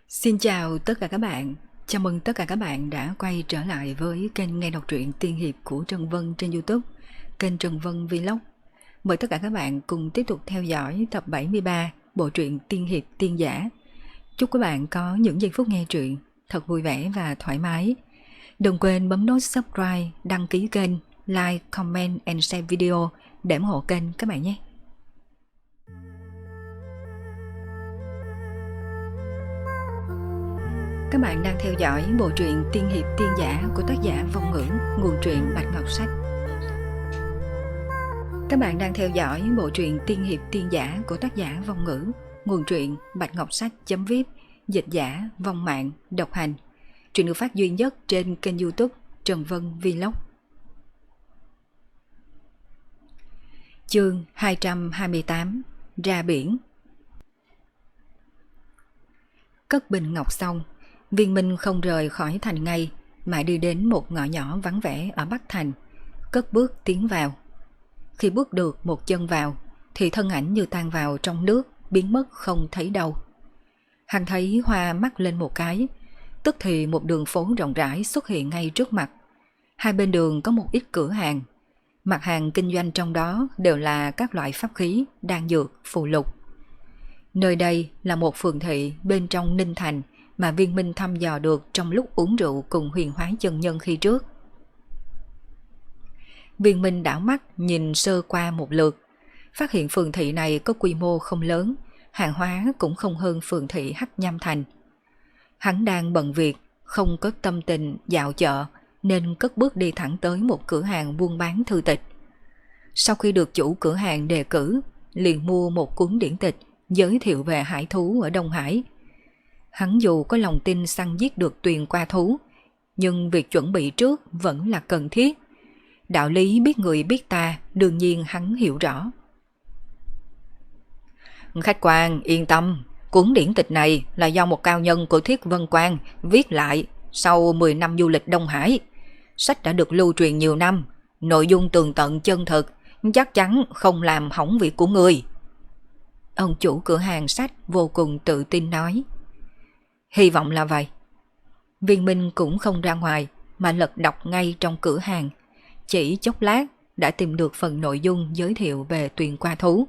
Xin chào tất cả các bạn. Chào mừng tất cả các bạn đã quay trở lại với kênh nghe đọc truyện tiên hiệp của Trần Vân trên YouTube, kênh Trần Vân Vlog. Mời tất cả các bạn cùng tiếp tục theo dõi tập 73 bộ truyện tiên hiệp tiên giả. Chúc các bạn có những giây phút nghe truyện thật vui vẻ và thoải mái. Đừng quên bấm nút subscribe, đăng ký kênh, like, comment and share video để ủng hộ kênh các bạn nhé. Các bạn đang theo dõi bộ truyện tiên hiệp tiên giả của tác giả Vong Ngữ, nguồn truyện Bạch Ngọc Sách. Các bạn đang theo dõi bộ truyện tiên hiệp tiên giả của tác giả Vong Ngữ, nguồn truyện Bạch Ngọc Sách.vip, dịch giả Vong Mạng, độc hành. Truyện được phát duy nhất trên kênh YouTube Trần Vân Vlog. Chương 228: Ra biển. Cất bình ngọc xong, Viên Minh không rời khỏi thành ngay mà đi đến một ngõ nhỏ vắng vẻ ở Bắc Thành, cất bước tiến vào. Khi bước được một chân vào thì thân ảnh như tan vào trong nước, biến mất không thấy đâu. Hắn thấy hoa mắt lên một cái, tức thì một đường phố rộng rãi xuất hiện ngay trước mặt. Hai bên đường có một ít cửa hàng, mặt hàng kinh doanh trong đó đều là các loại pháp khí, đan dược, phù lục. Nơi đây là một phường thị bên trong Ninh Thành mà Viên Minh thăm dò được trong lúc uống rượu cùng Huyền Hóa chân nhân khi trước. Viên Minh đảo mắt nhìn sơ qua một lượt, phát hiện phường thị này có quy mô không lớn, hàng hóa cũng không hơn phường thị Hắc Nham Thành. Hắn đang bận việc, không có tâm tình dạo chợ nên cất bước đi thẳng tới một cửa hàng buôn bán thư tịch. Sau khi được chủ cửa hàng đề cử, liền mua một cuốn điển tịch giới thiệu về hải thú ở Đông Hải. Hắn dù có lòng tin săn giết được tuyền qua thú, nhưng việc chuẩn bị trước vẫn là cần thiết. Đạo lý biết người biết ta, đương nhiên hắn hiểu rõ. Khách quan yên tâm, cuốn điển tịch này là do một cao nhân của Thiết Vân Quan viết lại sau 10 năm du lịch Đông Hải. Sách đã được lưu truyền nhiều năm, nội dung tường tận chân thực, chắc chắn không làm hỏng việc của người. Ông chủ cửa hàng sách vô cùng tự tin nói. Hy vọng là vậy. Viên Minh cũng không ra ngoài mà lật đọc ngay trong cửa hàng. Chỉ chốc lát đã tìm được phần nội dung giới thiệu về tuyền qua thú.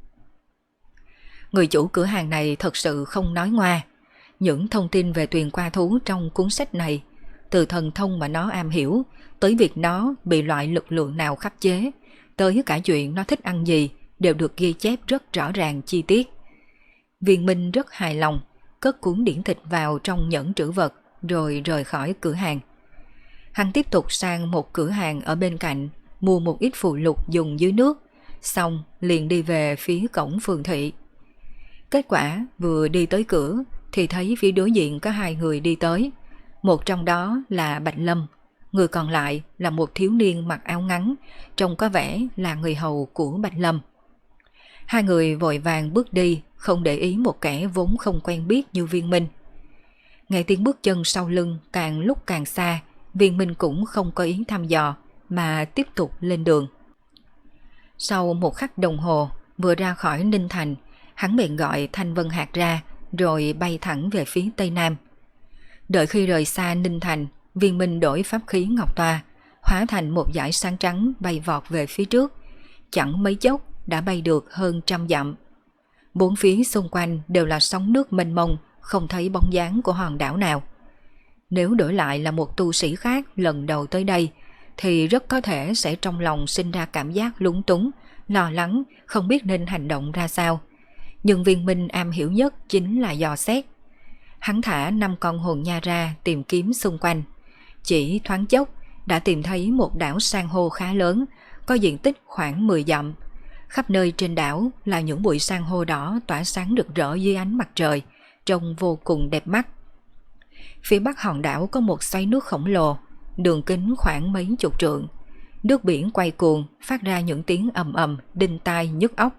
Người chủ cửa hàng này thật sự không nói ngoa. Những thông tin về tuyền qua thú trong cuốn sách này, từ thần thông mà nó am hiểu, tới việc nó bị loại lực lượng nào khắc chế, tới cả chuyện nó thích ăn gì, đều được ghi chép rất rõ ràng chi tiết. Viên Minh rất hài lòng, cất cuốn điển tịch vào trong nhẫn trữ vật rồi rời khỏi cửa hàng. Hắn tiếp tục sang một cửa hàng ở bên cạnh, mua một ít phụ lục dùng dưới nước, xong liền đi về phía cổng phường thị. Kết quả vừa đi tới cửa thì thấy phía đối diện có hai người đi tới. Một trong đó là Bạch Lâm, người còn lại là một thiếu niên mặc áo ngắn, trông có vẻ là người hầu của Bạch Lâm. Hai người vội vàng bước đi, không để ý một kẻ vốn không quen biết như Viên Minh. Nghe tiếng bước chân sau lưng càng lúc càng xa, Viên Minh cũng không có ý thăm dò mà tiếp tục lên đường. Sau một khắc đồng hồ vừa ra khỏi Ninh Thành, hắn bèn gọi Thanh Vân Hạc ra rồi bay thẳng về phía Tây Nam. Đợi khi rời xa Ninh Thành, Viên Minh đổi pháp khí ngọc toa, hóa thành một dải sáng trắng bay vọt về phía trước. Chẳng mấy chốc đã bay được hơn 100 dặm. Bốn phía xung quanh đều là sóng nước mênh mông, không thấy bóng dáng của hòn đảo nào. Nếu đổi lại là một tu sĩ khác lần đầu tới đây, thì rất có thể sẽ trong lòng sinh ra cảm giác lúng túng, lo lắng, không biết nên hành động ra sao. Nhưng Viên Minh am hiểu nhất chính là dò xét. Hắn thả 5 con hồn nha ra tìm kiếm xung quanh. Chỉ thoáng chốc đã tìm thấy một đảo san hô khá lớn, có diện tích khoảng 10 dặm. Khắp nơi trên đảo là những bụi san hô đỏ tỏa sáng rực rỡ dưới ánh mặt trời, trông vô cùng đẹp mắt. Phía bắc hòn đảo có một xoáy nước khổng lồ, đường kính khoảng mấy chục trượng. Nước biển quay cuồng, phát ra những tiếng ầm ầm, đinh tai nhức óc.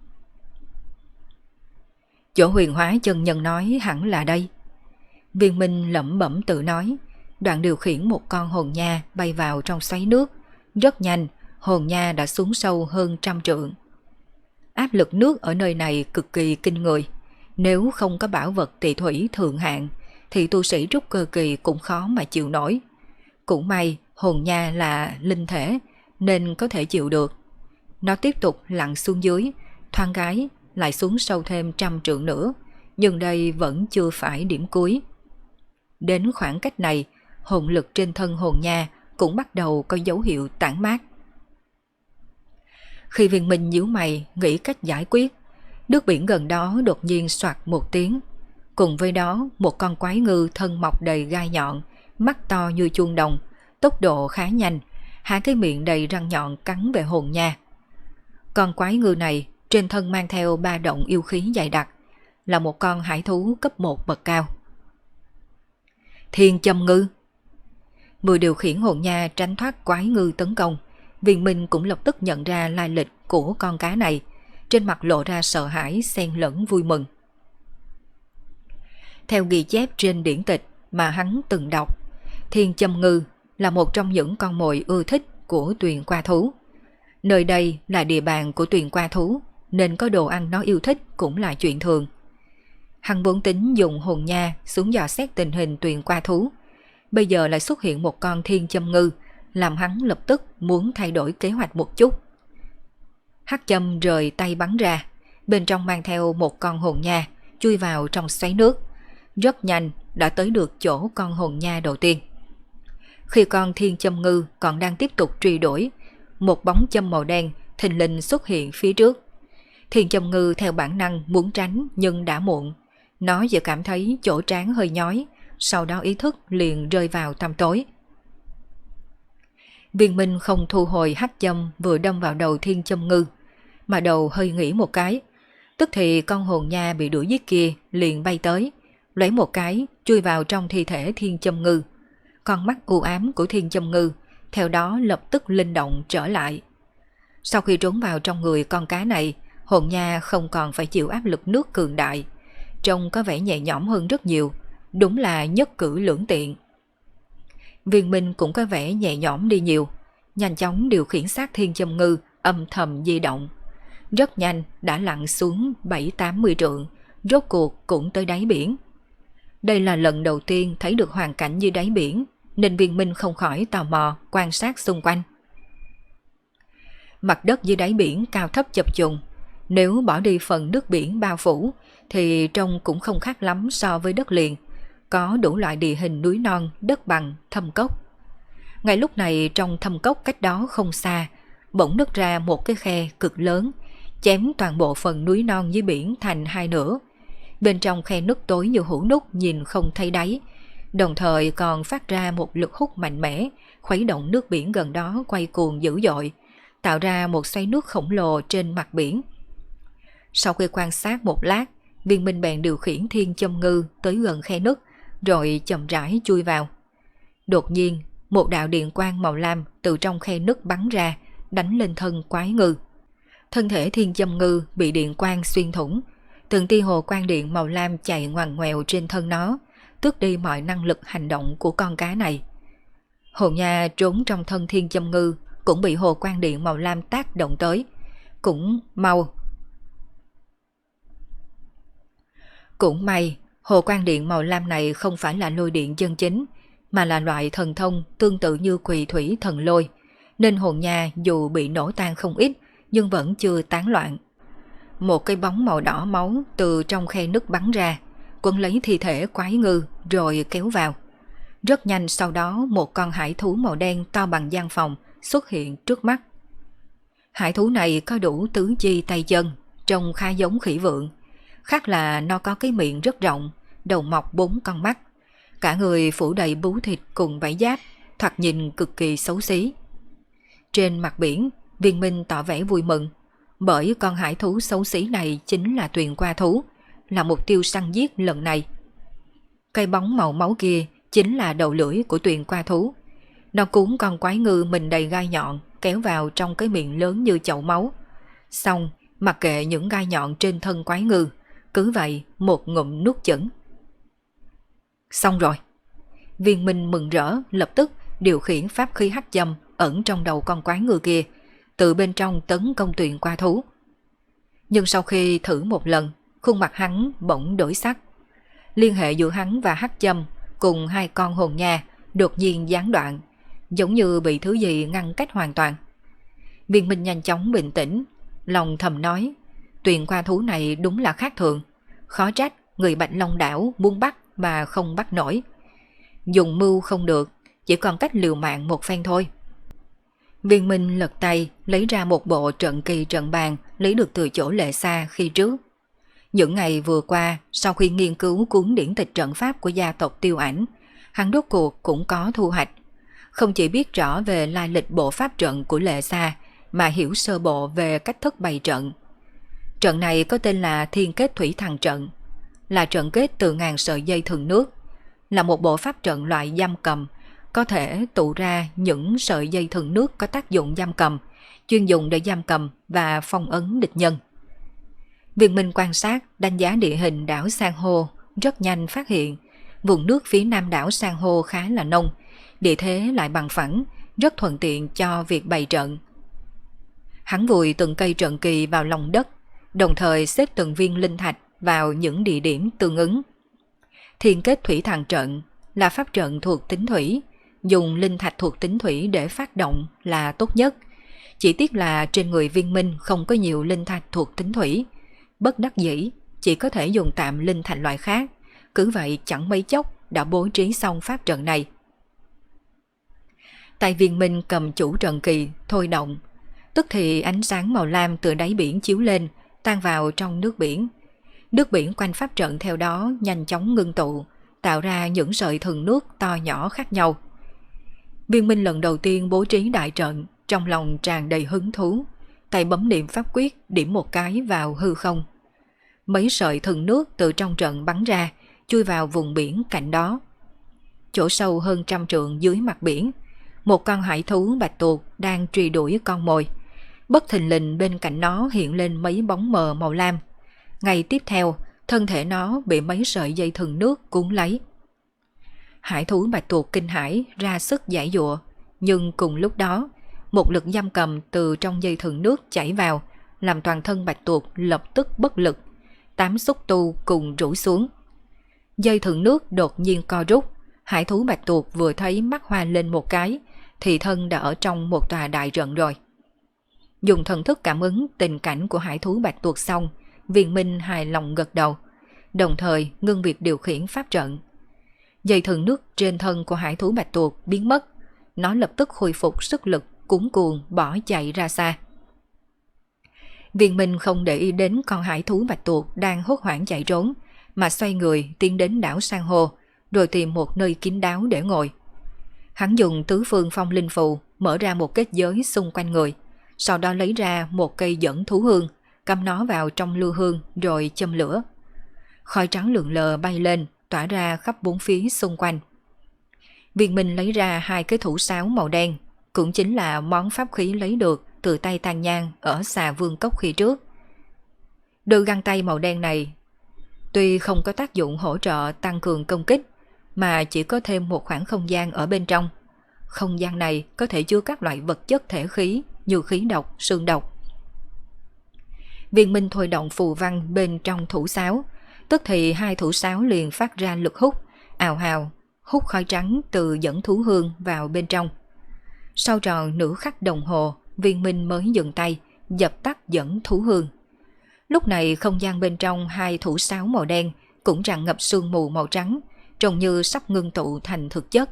Chỗ Huyền Hóa chân nhân nói hẳn là đây. Viên Minh lẩm bẩm tự nói, đoạn điều khiển một con hồn nha bay vào trong xoáy nước. Rất nhanh, hồn nha đã xuống sâu hơn 100 trượng. Áp lực nước ở nơi này cực kỳ kinh người. Nếu không có bảo vật tỳ thủy thượng hạng thì tu sĩ trúc cơ kỳ cũng khó mà chịu nổi. Cũng may hồn nha là linh thể nên có thể chịu được. Nó tiếp tục lặn xuống dưới, thoáng cái lại xuống sâu thêm 100 trượng nữa, nhưng đây vẫn chưa phải điểm cuối. Đến khoảng cách này, hồn lực trên thân hồn nha cũng bắt đầu có dấu hiệu tản mát. Khi Viên Minh nhíu mày nghĩ cách giải quyết, nước biển gần đó đột nhiên soạt một tiếng. Cùng với đó, một con quái ngư thân mọc đầy gai nhọn, mắt to như chuông đồng, tốc độ khá nhanh, há cái miệng đầy răng nhọn cắn về hồn nha. Con quái ngư này trên thân mang theo 3 động yêu khí dày đặc, là một con hải thú cấp 1 bậc cao. Thiên châm ngư. Người điều khiển hồn nha tránh thoát quái ngư tấn công, Viên Minh cũng lập tức nhận ra lai lịch của con cá này, trên mặt lộ ra sợ hãi xen lẫn vui mừng. Theo ghi chép trên điển tịch mà hắn từng đọc, thiên châm ngư là một trong những con mồi ưa thích của Tuyền Qua Thú. Nơi đây là địa bàn của Tuyền Qua Thú, nên có đồ ăn nó yêu thích cũng là chuyện thường. Hắn vốn tính dùng hồn nha xuống dò xét tình hình Tuyền Qua Thú, bây giờ lại xuất hiện một con thiên châm ngư, làm hắn lập tức muốn thay đổi kế hoạch một chút. Hắc châm rời tay bắn ra, bên trong mang theo một con hồn nha, chui vào trong xoáy nước. Rất nhanh đã tới được chỗ con hồn nha đầu tiên. Khi con thiên châm ngư còn đang tiếp tục truy đuổi, một bóng châm màu đen thình lình xuất hiện phía trước. Thiên châm ngư theo bản năng muốn tránh nhưng đã muộn. Nó vừa cảm thấy chỗ trán hơi nhói, sau đó ý thức liền rơi vào tăm tối. Viên Minh không thu hồi hắc châm vừa đâm vào đầu thiên châm ngư, mà đầu hơi nghỉ một cái, tức thì con hồn nha bị đuổi giết kia liền bay tới, lấy một cái chui vào trong thi thể thiên châm ngư. Con mắt u ám của thiên châm ngư theo đó lập tức linh động trở lại. Sau khi trốn vào trong người con cá này, hồn nha không còn phải chịu áp lực nước cường đại, trông có vẻ nhẹ nhõm hơn rất nhiều, đúng là nhất cử lưỡng tiện. Viên Minh cũng có vẻ nhẹ nhõm đi nhiều, nhanh chóng điều khiển xác thiên châm ngư âm thầm di động. Rất nhanh đã lặn xuống 7-80 trượng, rốt cuộc cũng tới đáy biển. Đây là lần đầu tiên thấy được hoàn cảnh dưới đáy biển, nên Viên Minh không khỏi tò mò quan sát xung quanh. Mặt đất dưới đáy biển cao thấp chập trùng, nếu bỏ đi phần nước biển bao phủ thì trông cũng không khác lắm so với đất liền, có đủ loại địa hình núi non, đất bằng, thâm cốc. Ngay lúc này trong thâm cốc cách đó không xa, bỗng nứt ra một cái khe cực lớn, chém toàn bộ phần núi non dưới biển thành hai nửa. Bên trong khe nứt tối như hũ nút nhìn không thấy đáy, đồng thời còn phát ra một lực hút mạnh mẽ, khuấy động nước biển gần đó quay cuồng dữ dội, tạo ra một xoáy nước khổng lồ trên mặt biển. Sau khi quan sát một lát, Viên Minh bèn điều khiển thiên châm ngư tới gần khe nứt, rồi chậm rãi chui vào. Đột nhiên, một đạo điện quang màu lam từ trong khe nứt bắn ra, đánh lên thân quái ngư. Thân thể thiên châm ngư bị điện quang xuyên thủng, từng tia hồ quang điện màu lam chạy ngoằn ngoèo trên thân nó, tước đi mọi năng lực hành động của con cá này. Hồn nha trốn trong thân thiên châm ngư cũng bị hồ quang điện màu lam tác động tới, Cũng may, hồ quang điện màu lam này không phải là lôi điện chân chính, mà là loại thần thông tương tự như Quỳ Thủy Thần Lôi, nên hồn nha dù bị nổ tan không ít nhưng vẫn chưa tán loạn. Một cái bóng màu đỏ máu từ trong khe nứt bắn ra, quấn lấy thi thể quái ngư rồi kéo vào. Rất nhanh sau đó một con hải thú màu đen to bằng gian phòng xuất hiện trước mắt. Hải thú này có đủ tứ chi tay chân, trông khá giống khỉ vượn. Khác là nó có cái miệng rất rộng, đầu mọc 4 con mắt, cả người phủ đầy bú thịt cùng vảy giáp, thoạt nhìn cực kỳ xấu xí. Trên mặt biển, Viên Minh tỏ vẻ vui mừng, bởi con hải thú xấu xí này chính là Tuyền Qua Thú, là mục tiêu săn giết lần này. Cây bóng màu máu kia chính là đầu lưỡi của Tuyền Qua Thú. Nó cuốn con quái ngư mình đầy gai nhọn kéo vào trong cái miệng lớn như chậu máu. Xong, mặc kệ những gai nhọn trên thân quái ngư, cứ vậy một ngụm nuốt chửng. Xong rồi. Viên Minh mừng rỡ lập tức điều khiển pháp khí hắc châm ẩn trong đầu con quái ngư kia, từ bên trong tấn công Tuyền Qua Thú. Nhưng sau khi thử một lần, khuôn mặt hắn bỗng đổi sắc. Liên hệ giữa hắn và Hắc Châm cùng hai con hồn nha đột nhiên gián đoạn, giống như bị thứ gì ngăn cách hoàn toàn. Viên Minh nhanh chóng bình tĩnh, lòng thầm nói, Tuyền qua thú này đúng là khác thường, khó trách người Bạch Long đảo muốn bắt mà không bắt nổi. Dùng mưu không được, chỉ còn cách liều mạng một phen thôi. Viên Minh lật tay lấy ra một bộ trận kỳ trận bàn lấy được từ chỗ Lệ Sa khi trước. Những ngày vừa qua, sau khi nghiên cứu cuốn điển tịch trận pháp của gia tộc Tiêu Ảnh, hắn rốt cuộc cũng có thu hoạch. Không chỉ biết rõ về lai lịch bộ pháp trận của Lệ Sa, mà hiểu sơ bộ về cách thức bày trận. Trận này có tên là Thiên Kết Thủy Thần Trận, là trận kết từ ngàn sợi dây thừng nước, là một bộ pháp trận loại giam cầm, có thể tụ ra những sợi dây thừng nước có tác dụng giam cầm, chuyên dùng để giam cầm và phong ấn địch nhân. Viên Minh quan sát, đánh giá địa hình đảo San hô, rất nhanh phát hiện vùng nước phía nam đảo San hô khá là nông, địa thế lại bằng phẳng, rất thuận tiện cho việc bày trận. Hắn vùi từng cây trận kỳ vào lòng đất, đồng thời xếp từng viên linh thạch vào những địa điểm tương ứng. Thiên Kết Thủy Thần Trận là pháp trận thuộc tính thủy, dùng linh thạch thuộc tính thủy để phát động là tốt nhất. Chỉ tiếc là trên người Viên Minh không có nhiều linh thạch thuộc tính thủy, bất đắc dĩ chỉ có thể dùng tạm linh thạch loại khác, cứ vậy chẳng mấy chốc đã bố trí xong pháp trận này. Tay Viên Minh cầm chủ trận kỳ thôi động, tức thì ánh sáng màu lam từ đáy biển chiếu lên, tan vào trong nước biển. Nước biển quanh pháp trận theo đó nhanh chóng ngưng tụ, tạo ra những sợi thừng nước to nhỏ khác nhau. Viên Minh lần đầu tiên bố trí đại trận, trong lòng tràn đầy hứng thú, tay bấm niệm pháp quyết điểm một cái vào hư không. Mấy sợi thừng nước từ trong trận bắn ra, chui vào vùng biển cạnh đó. Chỗ sâu hơn 100 trượng dưới mặt biển, một con hải thú bạch tuộc đang truy đuổi con mồi. Bất thình lình bên cạnh nó hiện lên mấy bóng mờ màu lam. Ngay tiếp theo, thân thể nó bị mấy sợi dây thừng nước cuốn lấy. Hải thú bạch tuộc kinh hãi ra sức giãy giụa, nhưng cùng lúc đó, một lực giam cầm từ trong dây thừng nước chảy vào, làm toàn thân bạch tuộc lập tức bất lực, 8 xúc tu cùng rủ xuống. Dây thừng nước đột nhiên co rút, hải thú bạch tuộc vừa thấy mắt hoa lên một cái, thì thân đã ở trong một tòa đại trận rồi. Dùng thần thức cảm ứng tình cảnh của hải thú bạch tuộc xong, Viên Minh hài lòng gật đầu, đồng thời ngưng việc điều khiển pháp trận. Dây thừng nước trên thân của hải thú bạch tuộc biến mất, nó lập tức khôi phục sức lực, cuống cuồng bỏ chạy ra xa. Viên Minh không để ý đến con hải thú bạch tuộc đang hốt hoảng chạy trốn, mà xoay người tiến đến đảo San hô, rồi tìm một nơi kín đáo để ngồi. Hắn dùng tứ phương phong linh phù mở ra một kết giới xung quanh người, sau đó lấy ra một cây dẫn thú hương, cắm nó vào trong lưu hương rồi châm lửa. Khói trắng lượn lờ bay lên, tỏa ra khắp bốn phía xung quanh. Viên Minh lấy ra 2 cái thủ sáo màu đen, cũng chính là món pháp khí lấy được từ tay Tàn Nhang ở Xà Vương Cốc khi trước. Đôi găng tay màu đen này tuy không có tác dụng hỗ trợ tăng cường công kích, mà chỉ có thêm một khoảng không gian ở bên trong. Không gian này có thể chứa các loại vật chất thể khí như khí độc, xương độc. Viên Minh thôi động phù văn bên trong thủ sáo, tức thì 2 thủ sáo liền phát ra lực hút, ào ào, hút khói trắng từ dẫn thú hương vào bên trong. Sau tròn nửa khắc đồng hồ, Viên Minh mới dừng tay, dập tắt dẫn thú hương. Lúc này không gian bên trong 2 thủ sáo màu đen cũng tràn ngập sương mù màu trắng, trông như sắp ngưng tụ thành thực chất.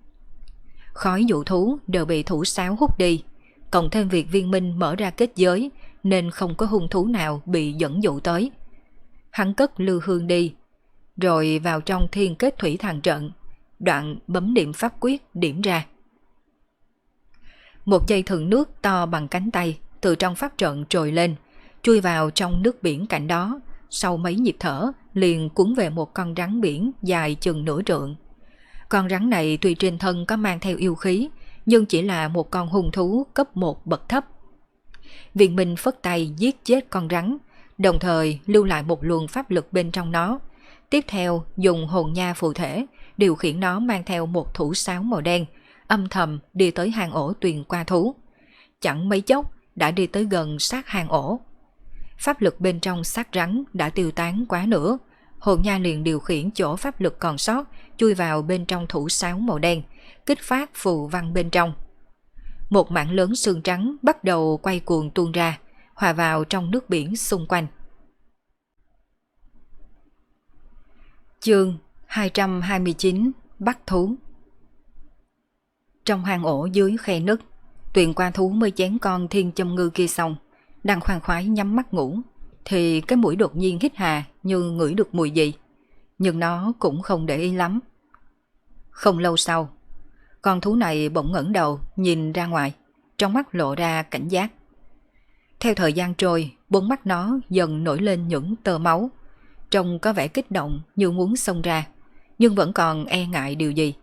Khói dụ thú đều bị thủ sáo hút đi, cộng thêm việc Viên Minh mở ra kết giới nên không có hung thú nào bị dẫn dụ tới. Hắn cất lưu hương đi, rồi vào trong Thiên Kết Thủy Thần Trận, đoạn bấm niệm pháp quyết điểm ra. Một dây thừng nước to bằng cánh tay từ trong pháp trận trồi lên, chui vào trong nước biển cạnh đó, sau mấy nhịp thở liền cuốn về một con rắn biển dài chừng nửa trượng. Con rắn này tuy trên thân có mang theo yêu khí, nhưng chỉ là một con hung thú cấp 1 bậc thấp. Viên Minh phất tay giết chết con rắn, đồng thời lưu lại một luồng pháp lực bên trong nó. Tiếp theo dùng hồn nha phù thể điều khiển nó mang theo một thủ sáo màu đen, âm thầm đi tới hang ổ Tuyền qua thú. Chẳng mấy chốc đã đi tới gần sát hang ổ. pháp lực bên trong xác rắn đã tiêu tán quá nửa. Hồn nha liền điều khiển chỗ pháp lực còn sót chui vào bên trong thủ sáo màu đen, kích phát phù văn bên trong. Một mảng lớn xương trắng bắt đầu quay cuồng tuôn ra, hòa vào trong nước biển xung quanh. Chương 229 Bắt thú. Trong hang ổ dưới khe nứt, Tuyền qua thú mới chén con thiên châm ngư kia xong, đang khoan khoái nhắm mắt ngủ, thì cái mũi đột nhiên hít hà như ngửi được mùi gì, nhưng nó cũng không để ý lắm. Không lâu sau, con thú này bỗng ngẩng đầu nhìn ra ngoài, trong mắt lộ ra cảnh giác. Theo thời gian trôi, bốn mắt nó dần nổi lên những tơ máu, trông có vẻ kích động như muốn xông ra, nhưng vẫn còn e ngại điều gì.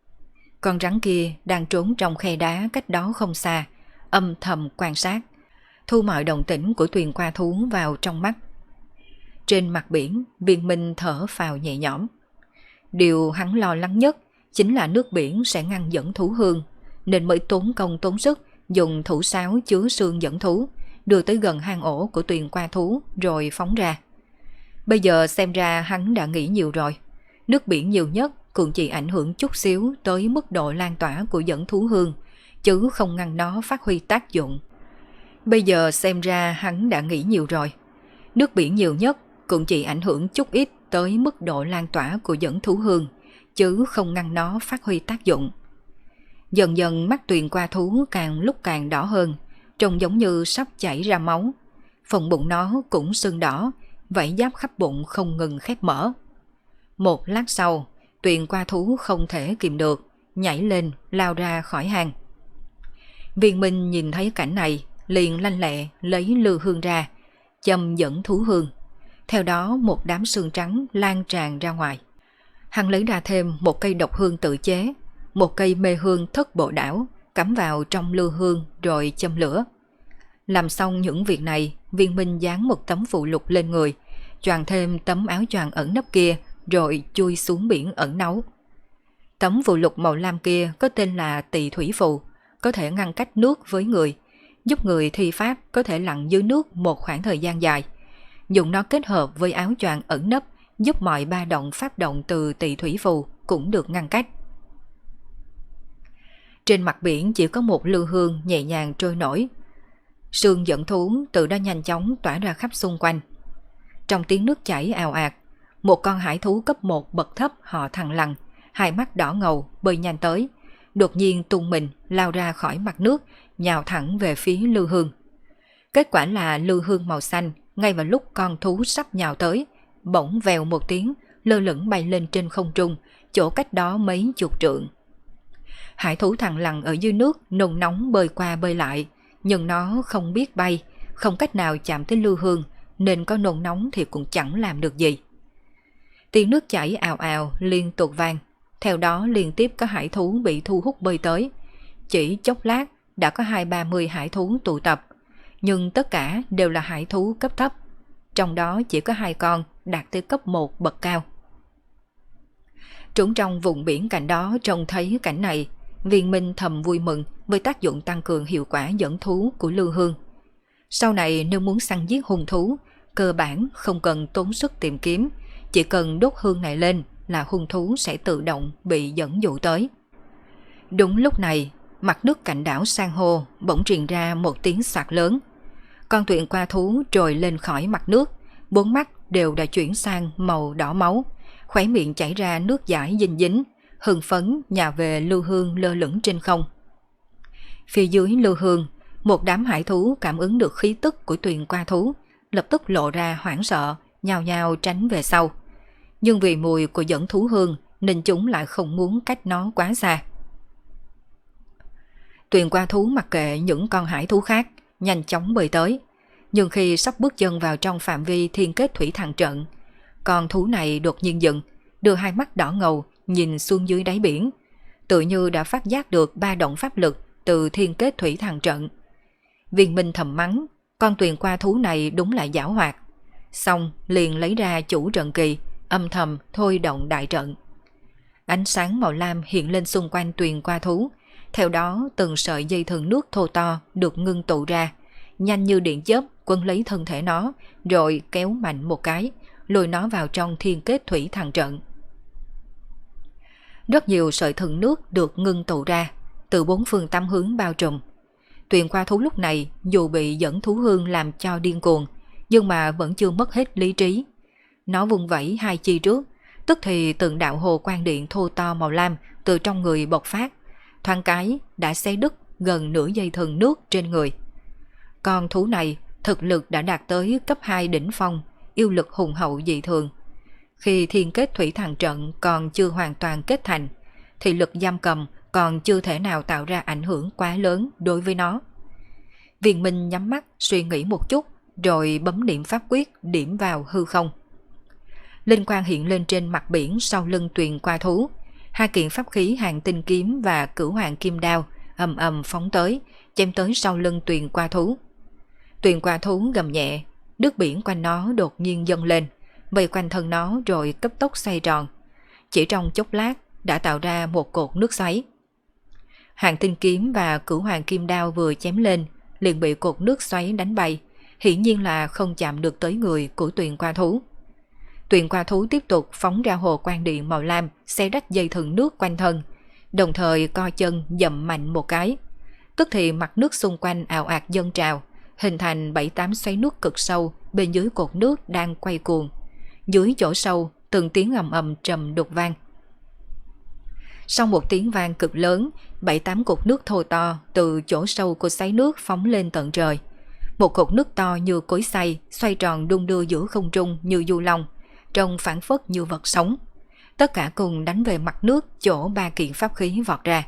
Con rắn kia đang trốn trong khe đá cách đó không xa, âm thầm quan sát, thu mọi động tĩnh của Tuyền qua thú vào trong mắt. Trên mặt biển, Viên Minh thở phào nhẹ nhõm. Điều hắn lo lắng nhất chính là nước biển sẽ ngăn dẫn thú hương, nên mới tốn công tốn sức dùng thủ sáo chứa xương dẫn thú, đưa tới gần hang ổ của Tuyền qua thú rồi phóng ra. Bây giờ xem ra hắn đã nghĩ nhiều rồi. Nước biển nhiều nhất cũng chỉ ảnh hưởng chút xíu tới mức độ lan tỏa của dẫn thú hương, chứ không ngăn nó phát huy tác dụng. Bây giờ xem ra hắn đã nghĩ nhiều rồi. Nước biển nhiều nhất cũng chỉ ảnh hưởng chút ít tới mức độ lan tỏa của dẫn thú hương, chứ không ngăn nó phát huy tác dụng. Dần dần mắt Tuyền qua thú càng lúc càng đỏ hơn, trông giống như sắp chảy ra máu. Phần bụng nó cũng sưng đỏ, vảy giáp khắp bụng không ngừng khép mở. Một lát sau, Tuyền qua thú không thể kìm được, nhảy lên lao ra khỏi hang. Viên Minh nhìn thấy cảnh này, liền lanh lẹ lấy lư hương ra, châm dẫn thú hương. Theo đó một đám sương trắng lan tràn ra ngoài. Hắn lấy ra thêm một cây độc hương tự chế, một cây mê hương thất bộ đảo, cắm vào trong lư hương rồi châm lửa. Làm xong những việc này, Viên Minh dán một tấm phụ lục lên người, choàng thêm tấm áo choàng ẩn nấp kia, rồi chui xuống biển ẩn náu. Tấm phụ lục màu lam kia có tên là Tỳ Thủy Phù, có thể ngăn cách nước với người, giúp người thi pháp có thể lặn dưới nước một khoảng thời gian dài. Dùng nó kết hợp với áo choàng ẩn nấp, giúp mọi ba động pháp động từ Tỳ Thủy Phù cũng được ngăn cách. Trên mặt biển chỉ có một lư hương nhẹ nhàng trôi nổi. Sương dẫn thú từ đó nhanh chóng tỏa ra khắp xung quanh. Trong tiếng nước chảy ào ạt, một con hải thú cấp 1 bậc thấp họ thằn lằn, hai mắt đỏ ngầu bơi nhanh tới, đột nhiên tung mình lao ra khỏi mặt nước, nhào thẳng về phía lư hương. Kết quả là lư hương màu xanh, ngay vào lúc con thú sắp nhào tới, bỗng vèo một tiếng, lơ lửng bay lên trên không trung, chỗ cách đó mấy chục trượng. Hải thú thằn lằn ở dưới nước nôn nóng bơi qua bơi lại, nhưng nó không biết bay, không cách nào chạm tới lư hương, nên có nôn nóng thì cũng chẳng làm được gì. Tiếng nước chảy ào ào liên tục vang, theo đó liên tiếp có hải thú bị thu hút bơi tới. Chỉ chốc lát đã có 20-30 hải thú tụ tập, nhưng tất cả đều là hải thú cấp thấp, trong đó chỉ có 2 con đạt tới cấp 1 bậc cao. Trốn trong vùng biển cạnh đó trông thấy cảnh này, Viên Minh thầm vui mừng với tác dụng tăng cường hiệu quả dẫn thú của lư hương. Sau này nếu muốn săn giết hung thú, cơ bản không cần tốn sức tìm kiếm, chỉ cần đốt hương này lên là hung thú sẽ tự động bị dẫn dụ tới. Đúng lúc này, mặt nước cạnh đảo san hô bỗng truyền ra một tiếng sạt lớn. Con Tuyền qua thú trồi lên khỏi mặt nước, bốn mắt đều đã chuyển sang màu đỏ máu, khóe miệng chảy ra nước dãi dinh dính, hưng phấn nhào về lư hương lơ lửng trên không. Phía dưới lư hương, một đám hải thú cảm ứng được khí tức của Tuyền qua thú, lập tức lộ ra hoảng sợ, nhào nhào tránh về sau. Nhưng vì mùi của dẫn thú hương nên chúng lại không muốn cách nó quá xa. Tuyền qua thú mặc kệ những con hải thú khác, nhanh chóng bơi tới. Nhưng khi sắp bước chân vào trong phạm vi thiên kết thủy thần trận, con thú này đột nhiên dừng, đưa hai mắt đỏ ngầu nhìn xuống dưới đáy biển, tự như đã phát giác được ba động pháp lực từ thiên kết thủy thần trận. Viên Minh thầm mắng, con Tuyền qua thú này đúng là giảo hoạt. Xong liền lấy ra chủ trận kỳ, âm thầm thôi động đại trận. Ánh sáng màu lam hiện lên xung quanh Tuyền qua thú, theo đó từng sợi dây thừng nước thô to được ngưng tụ ra, nhanh như điện chớp quấn lấy thân thể nó, rồi kéo mạnh một cái, lùi nó vào trong thiên kết thủy thần trận. Rất nhiều sợi thừng nước được ngưng tụ ra, từ bốn phương tám hướng bao trùm. Tuyền qua thú lúc này dù bị dẫn thú hương làm cho điên cuồng, nhưng mà vẫn chưa mất hết lý trí. Nó vung vẩy hai chi trước, tức thì từng đạo hồ quang điện thô to màu lam từ trong người bộc phát, thoáng cái đã xé đứt gần nửa dây thừng nước trên người. Con thú này thực lực đã đạt tới cấp 2 đỉnh phong, yêu lực hùng hậu dị thường. Khi thiên kết thủy thần trận còn chưa hoàn toàn kết thành, thì lực giam cầm còn chưa thể nào tạo ra ảnh hưởng quá lớn đối với nó. Viên Minh nhắm mắt suy nghĩ một chút, rồi bấm niệm pháp quyết điểm vào hư không. Linh quang hiện lên trên mặt biển sau lưng Tuyền qua thú. Hai kiện pháp khí Hàng Tinh kiếm và Cửu Hoàng kim đao ầm ầm phóng tới, chém tới sau lưng Tuyền qua thú. Tuyền qua thú gầm nhẹ, nước biển quanh nó đột nhiên dâng lên, vây quanh thân nó rồi cấp tốc xoay tròn. Chỉ trong chốc lát đã tạo ra một cột nước xoáy. Hàng Tinh kiếm và Cửu Hoàng kim đao vừa chém lên liền bị cột nước xoáy đánh bay, hiển nhiên là không chạm được tới người của Tuyền qua thú. Tuyền qua thú tiếp tục phóng ra hồ quang điện màu lam, xé rách dây thừng nước quanh thân, đồng thời co chân dậm mạnh một cái. Tức thì mặt nước xung quanh ào ạt dâng trào, hình thành 7-8 xoáy nước cực sâu bên dưới cột nước đang quay cuồng. Dưới chỗ sâu, từng tiếng ầm ầm trầm đục vang. Sau một tiếng vang cực lớn, 7-8 cột nước thô to từ chỗ sâu của xoáy nước phóng lên tận trời. Một cột nước to như cối xay xoay tròn đung đưa giữa không trung như du long, trông phảng phất như vật sống. Tất cả cùng đánh về mặt nước chỗ ba kiện pháp khí vọt ra.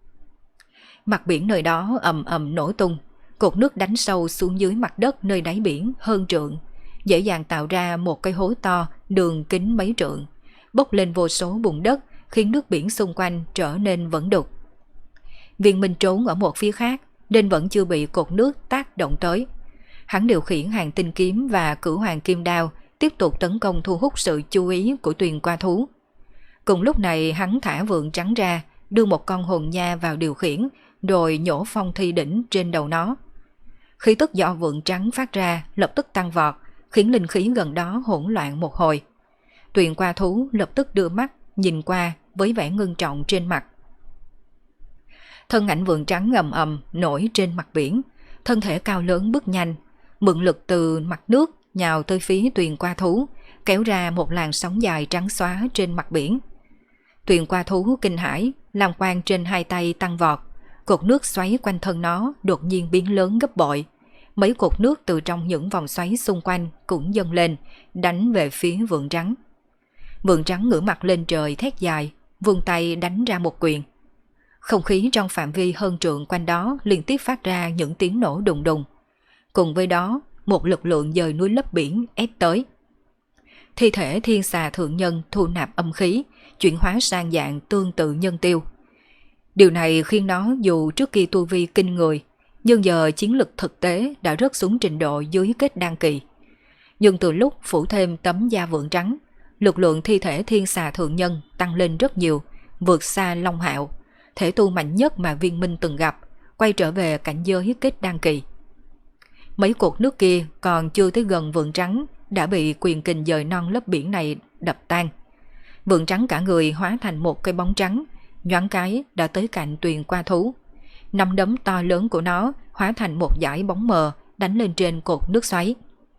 Mặt biển nơi đó ầm ầm nổ tung, cột nước đánh sâu xuống dưới mặt đất nơi đáy biển hơn trượng, dễ dàng tạo ra một cái hố to đường kính mấy trượng, bốc lên vô số bùn đất, khiến nước biển xung quanh trở nên vẩn đục. Viên Minh trốn ở một phía khác nên vẫn chưa bị cột nước tác động tới. Hắn điều khiển Hàng Tinh kiếm và Cửu Hoàng kim đao tiếp tục tấn công thu hút sự chú ý của Tuyền qua thú. Cùng lúc này hắn thả vượn trắng ra, đưa một con hồn nha vào điều khiển, rồi nhổ phong thi đỉnh trên đầu nó. Khí tức do vượn trắng phát ra lập tức tăng vọt, khiến linh khí gần đó hỗn loạn một hồi. Tuyền qua thú lập tức đưa mắt nhìn qua với vẻ ngưng trọng trên mặt. Thân ảnh vượn trắng ầm ầm nổi trên mặt biển, thân thể cao lớn bước nhanh, mượn lực từ mặt nước nhào tới phía Tuyền qua thú, kéo ra một làn sóng dài trắng xóa trên mặt biển. Tuyền qua thú kinh hãi, lam quang trên hai tay tăng vọt, cột nước xoáy quanh thân nó đột nhiên biến lớn gấp bội. Mấy cột nước từ trong những vòng xoáy xung quanh cũng dâng lên, đánh về phía vượn trắng. Vượn trắng ngửa mặt lên trời thét dài, vươn tay đánh ra một quyền. Không khí trong phạm vi hơn trượng quanh đó liên tiếp phát ra những tiếng nổ đùng đùng. Cùng với đó, một lực lượng dời núi lấp biển ép tới. Thi thể thiên xà thượng nhân thu nạp âm khí, chuyển hóa sang dạng tương tự nhân tiêu. Điều này khiến nó dù trước kia tu vi kinh người, nhưng giờ chiến lực thực tế đã rớt xuống trình độ dưới kết đan kỳ. Nhưng từ lúc phủ thêm tấm da vượn trắng, lực lượng thi thể thiên xà thượng nhân tăng lên rất nhiều, vượt xa Long Hạo, thể tu mạnh nhất mà Viên Minh từng gặp, quay trở về cảnh giới kết đan kỳ. Mấy cột nước kia còn chưa tới gần vượn trắng đã bị quyền kình dời non lớp biển này đập tan. Vượn trắng cả người hóa thành một cái bóng trắng, nhoáng cái đã tới cạnh Tuyền qua thú. Nắm đấm to lớn của nó hóa thành một dải bóng mờ đánh lên trên cột nước xoáy.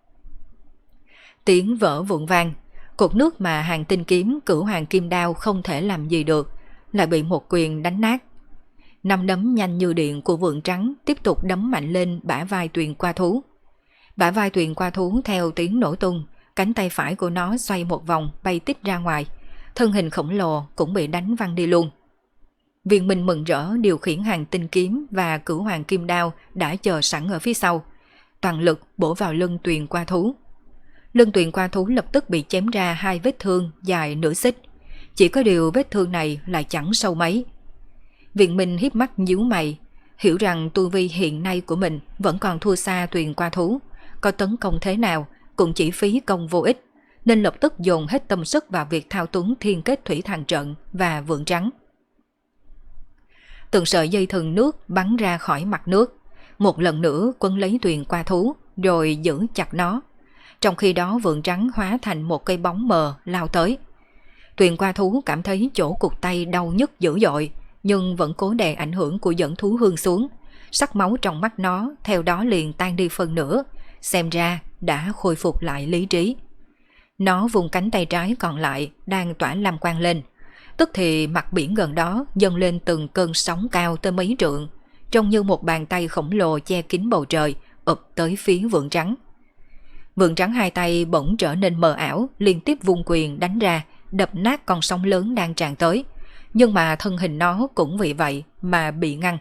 Tiếng vỡ vụn vang, cột nước mà Hàng Tinh kiếm Cửu Hoàng kim đao không thể làm gì được lại bị một quyền đánh nát. Năm đấm nhanh như điện của vượn trắng tiếp tục đấm mạnh lên bả vai Tuyền qua thú. Bả vai Tuyền qua thú theo tiếng nổ tung, cánh tay phải của nó xoay một vòng bay tít ra ngoài, thân hình khổng lồ cũng bị đánh văng đi luôn. Viên Minh mừng rỡ điều khiển Hàng Tinh kiếm và Cửu Hoàng kim đao đã chờ sẵn ở phía sau, toàn lực bổ vào lưng Tuyền qua thú. Lưng Tuyền qua thú lập tức bị chém ra hai vết thương dài nửa xích, chỉ có điều vết thương này lại chẳng sâu mấy. Viên Minh híp mắt nhíu mày, hiểu rằng tu vi hiện nay của mình vẫn còn thua xa Tuyền qua thú, có tấn công thế nào cũng chỉ phí công vô ích, nên lập tức dồn hết tâm sức vào việc thao túng thiên kết thủy thần trận và vượn trắng. Từng sợi dây thừng nước bắn ra khỏi mặt nước, một lần nữa quấn lấy Tuyền qua thú rồi giữ chặt nó. Trong khi đó Vượn Trắng hóa thành một cây bóng mờ lao tới. Tuyền qua thú cảm thấy chỗ cụt tay đau nhức dữ dội, nhưng vẫn cố đè ảnh hưởng của dẫn thú hương xuống. Sắc máu trong mắt nó theo đó liền tan đi phần nửa, xem ra đã khôi phục lại lý trí. Nó vùng cánh tay trái còn lại đang tỏa lam quang lên. Tức thì mặt biển gần đó dâng lên từng cơn sóng cao tới mấy trượng, trông như một bàn tay khổng lồ che kín bầu trời ập tới phía Vượn Trắng. Vượn Trắng hai tay bỗng trở nên mờ ảo, liên tiếp vung quyền đánh ra, đập nát con sóng lớn đang tràn tới. Nhưng mà thân hình nó cũng vì vậy mà bị ngăn.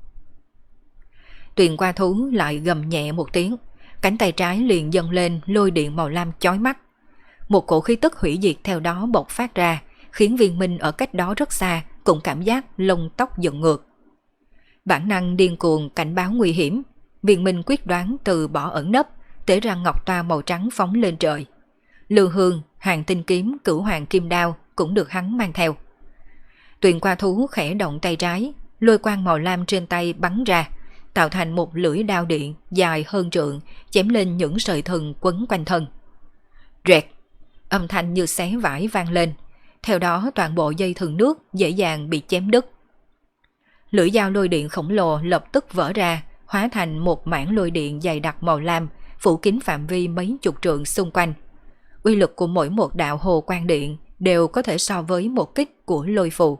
Tuyền qua thú lại gầm nhẹ một tiếng, cánh tay trái liền dâng lên lôi điện màu lam chói mắt. Một cổ khí tức hủy diệt theo đó bộc phát ra, khiến Viên Minh ở cách đó rất xa cũng cảm giác lông tóc dựng ngược. Bản năng điên cuồng cảnh báo nguy hiểm, Viên Minh quyết đoán từ bỏ ẩn nấp, tế ra ngọc toa màu trắng phóng lên trời. Lưu hương, hàng tinh kiếm, cửu hoàng kim đao cũng được hắn mang theo. Tuyền qua thú khẽ động tay trái, lôi quang màu lam trên tay bắn ra, tạo thành một lưỡi đao điện dài hơn trượng, chém lên những sợi thừng quấn quanh thân. Rẹt, âm thanh như xé vải vang lên, theo đó toàn bộ dây thừng nước dễ dàng bị chém đứt. Lưỡi dao lôi điện khổng lồ lập tức vỡ ra, hóa thành một mảng lôi điện dày đặc màu lam, phủ kín phạm vi mấy chục trượng xung quanh. Uy lực của mỗi một đạo hồ quang điện đều có thể so với một kích của lôi phù.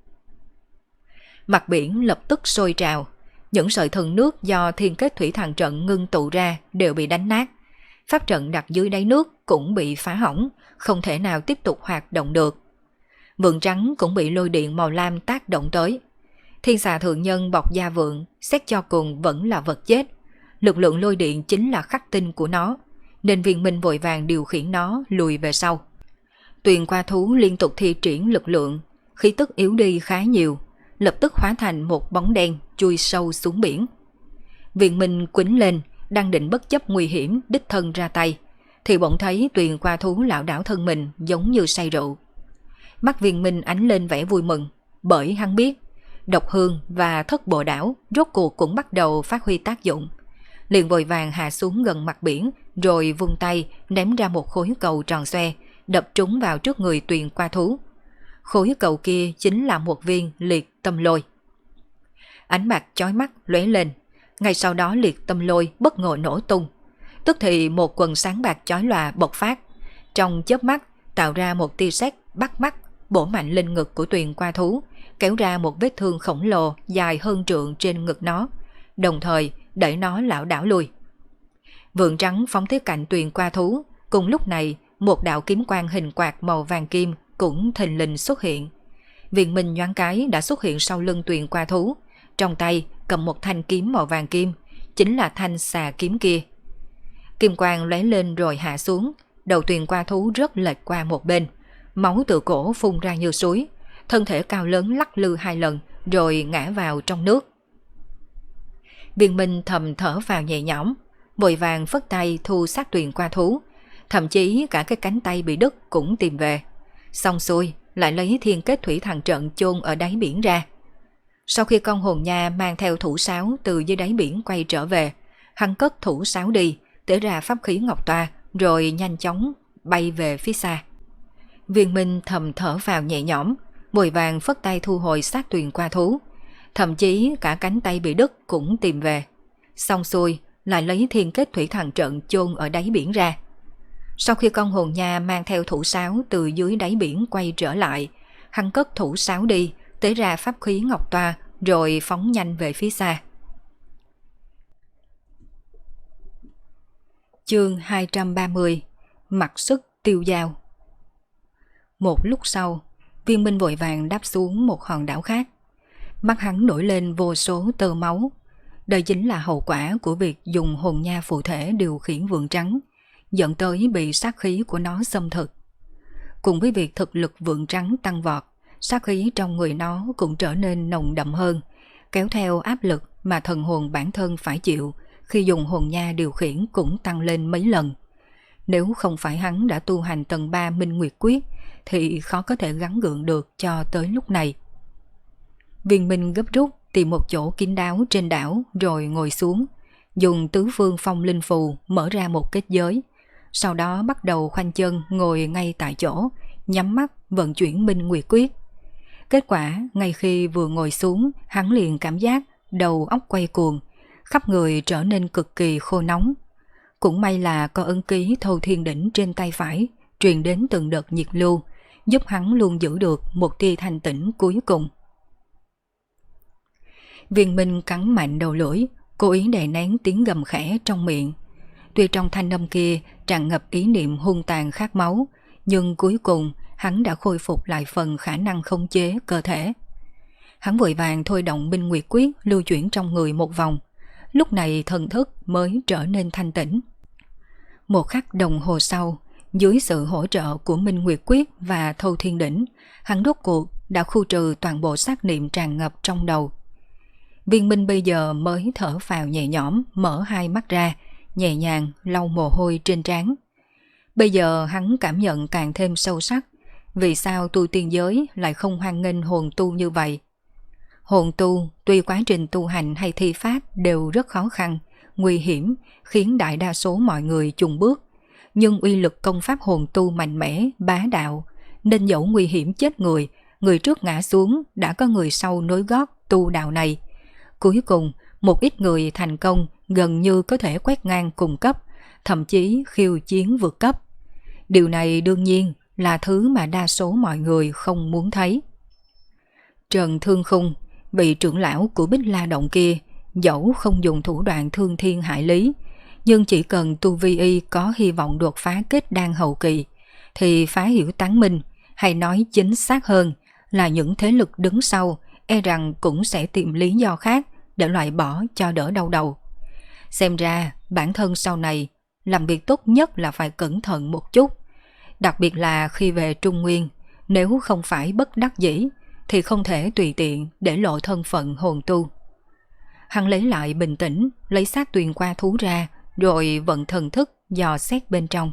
Mặt biển lập tức sôi trào, những sợi thừng nước do thiên kết thủy thần trận ngưng tụ ra đều bị đánh nát. Pháp trận đặt dưới đáy nước cũng bị phá hỏng, không thể nào tiếp tục hoạt động được. Vượn Trắng cũng bị lôi điện màu lam tác động tới. Thiên xà thượng nhân bọc da vượn, xét cho cùng vẫn là vật chết. Lực lượng lôi điện chính là khắc tinh của nó, nên Viên Minh vội vàng điều khiển nó lùi về sau. Tuyền qua thú liên tục thi triển lực lượng, khí tức yếu đi khá nhiều, lập tức hóa thành một bóng đen chui sâu xuống biển. Viên Minh quýnh lên, đang định bất chấp nguy hiểm đích thân ra tay, thì bỗng thấy Tuyền qua thú lảo đảo thân mình giống như say rượu. Mắt Viên Minh ánh lên vẻ vui mừng, bởi hắn biết độc hương và thất bộ đảo rốt cuộc cũng bắt đầu phát huy tác dụng. Liền vội vàng hạ xuống gần mặt biển, rồi vung tay ném ra một khối cầu tròn xoe, đập trúng vào trước người Tuyền qua thú. Khối cầu kia chính là một viên liệt tâm lôi. Ánh bạc chói mắt lóe lên, ngay sau đó liệt tâm lôi bất ngờ nổ tung. Tức thì một quần sáng bạc chói lòa bộc phát, trong chớp mắt tạo ra một tia sét bắt mắt, bổ mạnh lên ngực của Tuyền qua thú, kéo ra một vết thương khổng lồ dài hơn trượng trên ngực nó, đồng thời đẩy nó lảo đảo lui. Vượn Trắng phóng tới cạnh Tuyền qua thú, cùng lúc này một đạo kiếm quang hình quạt màu vàng kim cũng thình lình xuất hiện. Viên Minh nhoáng cái đã xuất hiện sau lưng Tuyền qua thú, trong tay cầm một thanh kiếm màu vàng kim, chính là thanh xà kiếm kia. Kim quang lóe lên rồi hạ xuống, đầu Tuyền qua thú rớt lệch qua một bên, máu từ cổ phun ra như suối, thân thể cao lớn lắc lư hai lần rồi ngã vào trong nước. Viên Minh thầm thở vào nhẹ nhõm, vội vàng phất tay thu sát Tuyền qua thú, thậm chí cả cái cánh tay bị đứt cũng tìm về. Xong xuôi lại lấy thiên kết thủy thần trận chôn ở đáy biển ra. Sau khi con hồn nha mang theo thủ sáo từ dưới đáy biển quay trở về, hắn cất thủ sáo đi, tế ra pháp khí ngọc toa, rồi nhanh chóng bay về phía xa. Viên Minh thầm thở vào nhẹ nhõm, vội vàng phất tay thu hồi sát Tuyền qua thú, thậm chí cả cánh tay bị đứt cũng tìm về. Xong xuôi lại lấy thiên kết thủy thần trận chôn ở đáy biển ra. Sau khi con hồn nha mang theo thủ sáo từ dưới đáy biển quay trở lại, hắn cất thủ sáo đi, tế ra pháp khí ngọc toa, rồi phóng nhanh về phía xa. Chương 230: Mặc sức tiêu dao. Một lúc sau, Viên Minh vội vàng đáp xuống một hòn đảo khác. Mắt hắn nổi lên vô số tơ máu. Đây chính là hậu quả của việc dùng hồn nha phụ thể điều khiển Vượn Trắng, dẫn tới bị sát khí của nó xâm thực. Cùng với việc thực lực Vượn Trắng tăng vọt, sát khí trong người nó cũng trở nên nồng đậm hơn, kéo theo áp lực mà thần hồn bản thân phải chịu khi dùng hồn nha điều khiển cũng tăng lên mấy lần. Nếu không phải hắn đã tu hành tầng 3 Minh Nguyệt Quyết thì khó có thể gắng gượng được cho tới lúc này. Viên Minh gấp rút tìm một chỗ kín đáo trên đảo rồi ngồi xuống, dùng tứ phương phong linh phù mở ra một kết giới, sau đó bắt đầu khoanh chân ngồi ngay tại chỗ, nhắm mắt vận chuyển Minh Nguyệt Quyết. Kết quả, ngay khi vừa ngồi xuống, hắn liền cảm giác đầu óc quay cuồng, khắp người trở nên cực kỳ khô nóng. Cũng may là có ấn ký Thâu Thiên Đỉnh trên tay phải, truyền đến từng đợt nhiệt lưu, giúp hắn luôn giữ được một tia thanh tĩnh cuối cùng. Viên Minh cắn mạnh đầu lưỡi, cố ý đè nén tiếng gầm khẽ trong miệng. Tuy trong thanh âm kia tràn ngập ý niệm hung tàn khát máu, nhưng cuối cùng hắn đã khôi phục lại phần khả năng khống chế cơ thể. Hắn vội vàng thôi động Minh Nguyệt Quyết lưu chuyển trong người một vòng, lúc này thần thức mới trở nên thanh tĩnh. Một khắc đồng hồ sau, dưới sự hỗ trợ của Minh Nguyệt Quyết và Thâu Thiên Đỉnh, hắn rốt cuộc đã khu trừ toàn bộ sát niệm tràn ngập trong đầu. Viên Minh bây giờ mới thở phào nhẹ nhõm, mở hai mắt ra, nhẹ nhàng lau mồ hôi trên trán. Bây giờ hắn cảm nhận càng thêm sâu sắc, vì sao tu tiên giới lại không hoan nghênh hồn tu như vậy. Hồn tu tuy quá trình tu hành hay thi pháp đều rất khó khăn, nguy hiểm, khiến đại đa số mọi người chùn bước, nhưng uy lực công pháp hồn tu mạnh mẽ, bá đạo, nên dẫu nguy hiểm chết người, người trước ngã xuống đã có người sau nối gót tu đạo này. Cuối cùng, một ít người thành công gần như có thể quét ngang cùng cấp, thậm chí khiêu chiến vượt cấp. Điều này đương nhiên là thứ mà đa số mọi người không muốn thấy. Trần Thương Khung, vị trưởng lão của Bích La Động kia, dẫu không dùng thủ đoạn thương thiên hại lý, nhưng chỉ cần tu vi y có hy vọng đột phá kết đan hậu kỳ, thì phá hiểu tán minh, hay nói chính xác hơn là những thế lực đứng sau, e rằng cũng sẽ tìm lý do khác để loại bỏ cho đỡ đau đầu. Xem ra bản thân sau này làm việc tốt nhất là phải cẩn thận một chút, đặc biệt là khi về Trung Nguyên, nếu không phải bất đắc dĩ thì không thể tùy tiện để lộ thân phận hồn tu. Hắn lấy lại bình tĩnh, lấy xác tuyền qua thú ra, rồi vận thần thức dò xét bên trong.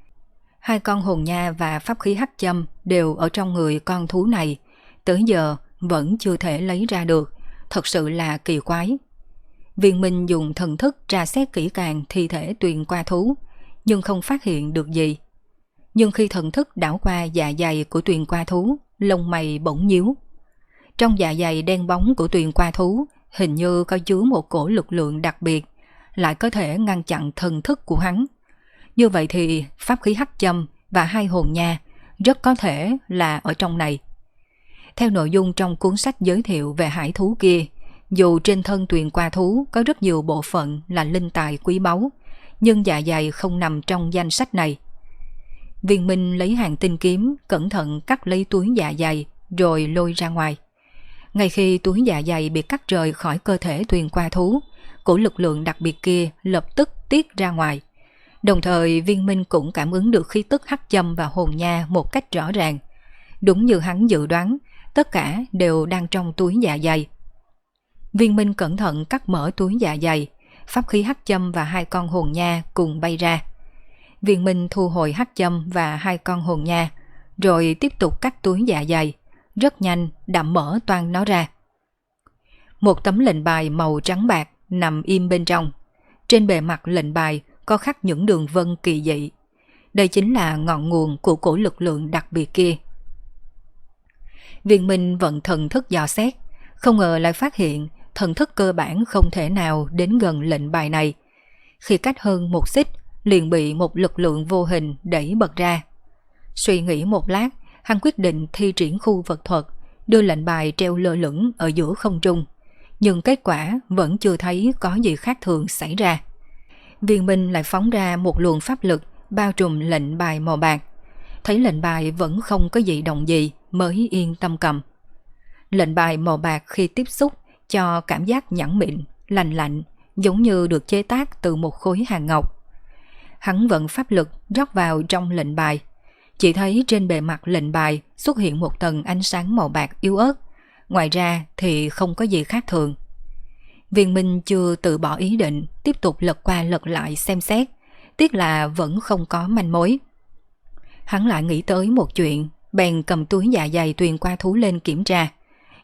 Hai con hồn nha và pháp khí hắc châm đều ở trong người con thú này, tới giờ vẫn chưa thể lấy ra được, thật sự là kỳ quái. Viên Minh dùng thần thức tra xét kỹ càng thi thể tuyền qua thú, nhưng không phát hiện được gì. Nhưng khi thần thức đảo qua dạ dày của tuyền qua thú, lông mày bỗng nhíu. Trong dạ dày đen bóng của tuyền qua thú hình như có chứa một cổ lực lượng đặc biệt, lại có thể ngăn chặn thần thức của hắn. Như vậy thì pháp khí hắc châm và hai hồn nha rất có thể là ở trong này. Theo nội dung trong cuốn sách giới thiệu về hải thú kia, dù trên thân tuyền qua thú có rất nhiều bộ phận là linh tài quý báu, nhưng dạ dày không nằm trong danh sách này. Viên Minh lấy hàng tinh kiếm, cẩn thận cắt lấy túi dạ dày, rồi lôi ra ngoài. Ngay khi túi dạ dày bị cắt rời khỏi cơ thể tuyền qua thú, cổ lực lượng đặc biệt kia lập tức tiết ra ngoài. Đồng thời Viên Minh cũng cảm ứng được khí tức hắc châm và hồn nha một cách rõ ràng. Đúng như hắn dự đoán, tất cả đều đang trong túi dạ dày. Viên Minh cẩn thận cắt mở túi dạ dày, pháp khí hắc châm và hai con hồn nha cùng bay ra. Viên Minh thu hồi hắc châm và hai con hồn nha, rồi tiếp tục cắt túi dạ dày, rất nhanh đạm mở toan nó ra. Một tấm lệnh bài màu trắng bạc nằm im bên trong. Trên bề mặt lệnh bài có khắc những đường vân kỳ dị. Đây chính là ngọn nguồn của cổ lực lượng đặc biệt kia. Viên Minh vận thần thức dò xét, không ngờ lại phát hiện thần thức cơ bản không thể nào đến gần lệnh bài này. Khi cách hơn một xích, liền bị một lực lượng vô hình đẩy bật ra. Suy nghĩ một lát, hắn quyết định thi triển khu vật thuật, đưa lệnh bài treo lơ lửng ở giữa không trung. Nhưng kết quả vẫn chưa thấy có gì khác thường xảy ra. Viên Minh lại phóng ra một luồng pháp lực bao trùm lệnh bài màu bạc. Thấy lệnh bài vẫn không có gì động gì mới yên tâm cầm. Lệnh bài màu bạc khi tiếp xúc cho cảm giác nhẵn mịn, lành lạnh, giống như được chế tác từ một khối hàng ngọc. Hắn vận pháp lực rót vào trong lệnh bài. Chỉ thấy trên bề mặt lệnh bài xuất hiện một tầng ánh sáng màu bạc yếu ớt. Ngoài ra thì không có gì khác thường. Viên Minh chưa từ bỏ ý định tiếp tục lật qua lật lại xem xét, tiếc là vẫn không có manh mối. Hắn lại nghĩ tới một chuyện, bèn cầm túi dạ dày tuyền qua thú lên kiểm tra.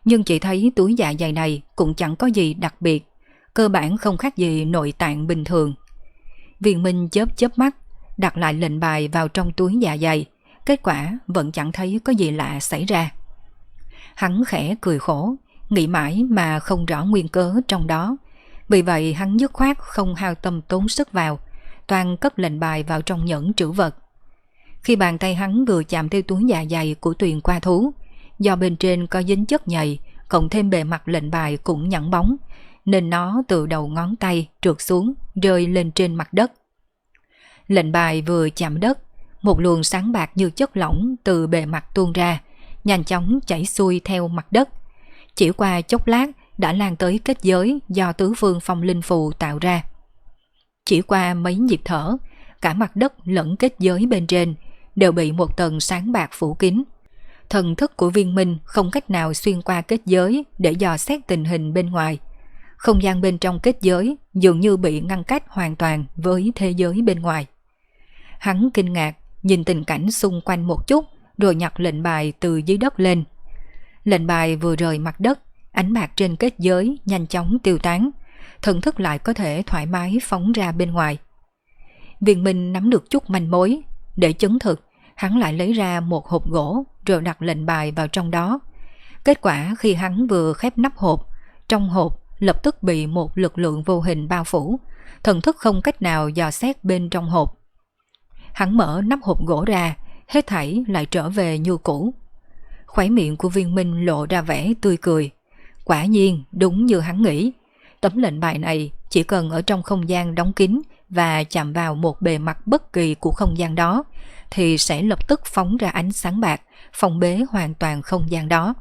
nhưng chỉ thấy túi dạ dày này cũng chẳng có gì đặc biệt, cơ bản không khác gì nội tạng bình thường. Viên Minh chớp chớp mắt, đặt lại lệnh bài vào trong túi dạ dày, kết quả vẫn chẳng thấy có gì lạ xảy ra. Hắn khẽ cười khổ, nghĩ mãi mà không rõ nguyên cớ trong đó, vì vậy hắn dứt khoát không hao tâm tốn sức vào, toàn cất lệnh bài vào trong nhẫn trữ vật. Khi bàn tay hắn vừa chạm theo túi dạ dày của Tuyền Qua Thú, do bên trên có dính chất nhầy, cộng thêm bề mặt lệnh bài cũng nhẵn bóng, nên nó từ đầu ngón tay trượt xuống, rơi lên trên mặt đất. Lệnh bài vừa chạm đất, một luồng sáng bạc như chất lỏng từ bề mặt tuôn ra, nhanh chóng chảy xuôi theo mặt đất. Chỉ qua chốc lát đã lan tới kết giới do tứ phương phong linh phù tạo ra. Chỉ qua mấy nhịp thở, cả mặt đất lẫn kết giới bên trên đều bị một tầng sáng bạc phủ kín. Thần thức của Viên Minh không cách nào xuyên qua kết giới để dò xét tình hình bên ngoài. Không gian bên trong kết giới dường như bị ngăn cách hoàn toàn với thế giới bên ngoài. Hắn kinh ngạc nhìn tình cảnh xung quanh một chút, rồi nhặt lệnh bài từ dưới đất lên. Lệnh bài vừa rời mặt đất, ánh bạc trên kết giới nhanh chóng tiêu tán, thần thức lại có thể thoải mái phóng ra bên ngoài. Viên Minh nắm được chút manh mối, để chứng thực, hắn lại lấy ra một hộp gỗ rồi đặt lệnh bài vào trong đó. Kết quả khi hắn vừa khép nắp hộp, trong hộp lập tức bị một lực lượng vô hình bao phủ, thần thức không cách nào dò xét bên trong hộp. Hắn mở nắp hộp gỗ ra, hết thảy lại trở về như cũ. Khóe miệng của Viên Minh lộ ra vẻ tươi cười. Quả nhiên đúng như hắn nghĩ, tấm lệnh bài này chỉ cần ở trong không gian đóng kín và chạm vào một bề mặt bất kỳ của không gian đó thì sẽ lập tức phóng ra ánh sáng bạc, phong bế hoàn toàn không gian đó.